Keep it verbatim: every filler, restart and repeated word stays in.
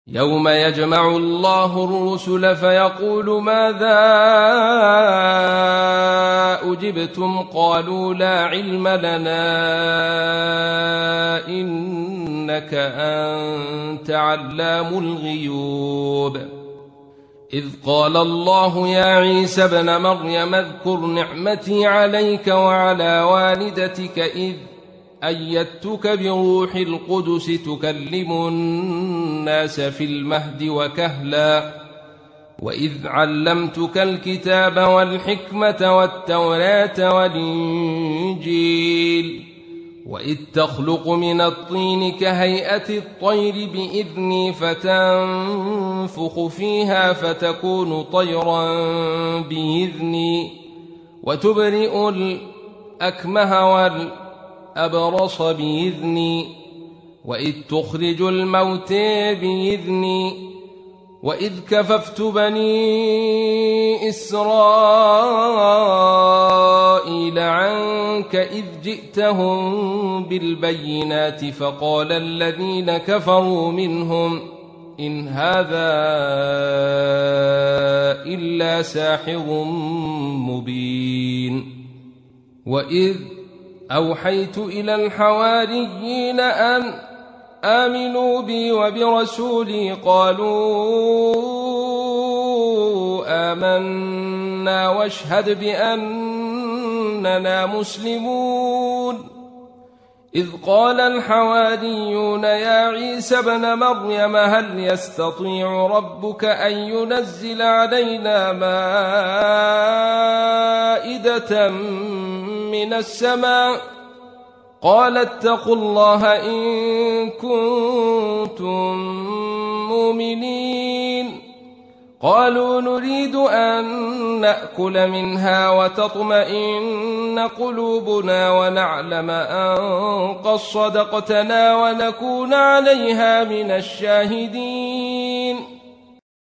يوم يجمع الله الرسل فيقول ماذا أجبتم قالوا لا علم لنا إنك أنت علام الغيوب إذ قال الله يا عيسى ابن مريم اذكر نعمتي عليك وعلى والدتك إذ أيدتك بروح القدس تكلم الناس في المهد وكهلا وإذ علمتك الكتاب والحكمة والتوراة والإنجيل وإذ تخلق من الطين كهيئة الطير بإذني فتنفخ فيها فتكون طيرا بإذني وتبرئ الأكمه والأبرص بإذني وإذ تخرج الموتى بإذني وإذ كففت بني إسرائيل عنك إذ جئتهم بالبينات فقال الذين كفروا منهم إن هذا إلا ساحر مبين وإذ أوحيت إلى الحواريين أن آمنوا بي وبرسولي قالوا آمنا واشهد بأننا مسلمون إذ قال الحواريون يا عيسى ابن مريم هل يستطيع ربك أن ينزل علينا مائدة من السماء قال اتقوا الله إن كنتم مؤمنين قالوا نريد أن نأكل منها وتطمئن قلوبنا ونعلم أن قد صدقتنا ونكون عليها من الشاهدين